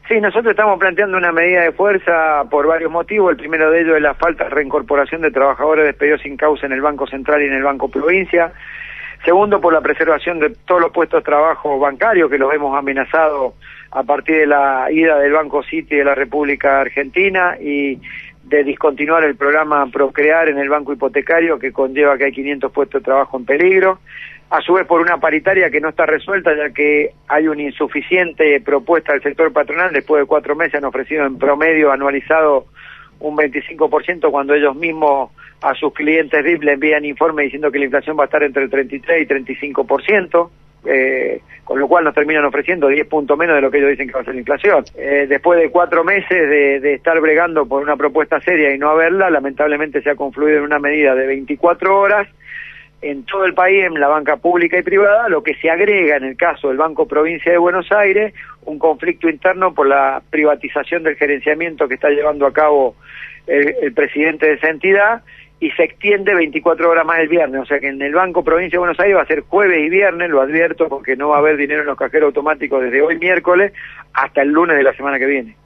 Sí, nosotros estamos planteando una medida de fuerza por varios motivos. El primero de ellos es la falta de reincorporación de trabajadores despedidos sin causa en el Banco Central y en el Banco Provincia. Segundo, por la preservación de todos los puestos de trabajo bancarios que los hemos amenazado a partir de la ida del Banco City de la República Argentina y de discontinuar el programa Procrear en el Banco Hipotecario, que conlleva que hay 500 puestos de trabajo en peligro. A su vez, por una paritaria que no está resuelta, ya que hay una insuficiente propuesta del sector patronal. Después de 4 meses han ofrecido en promedio anualizado un 25%, cuando ellos mismos a sus clientes VIP le envían informes diciendo que la inflación va a estar entre el 33 y 35%, con lo cual nos terminan ofreciendo 10 puntos menos de lo que ellos dicen que va a ser la inflación. Después de 4 meses de estar bregando por una propuesta seria y no haberla, lamentablemente se ha confluido en una medida de 24 horas en todo el país, en la banca pública y privada, lo que se agrega en el caso del Banco Provincia de Buenos Aires, un conflicto interno por la privatización del gerenciamiento que está llevando a cabo el presidente de esa entidad, y se extiende 24 horas más el viernes. O sea que en el Banco Provincia de Buenos Aires va a ser jueves y viernes, lo advierto, porque no va a haber dinero en los cajeros automáticos desde hoy miércoles hasta el lunes de la semana que viene.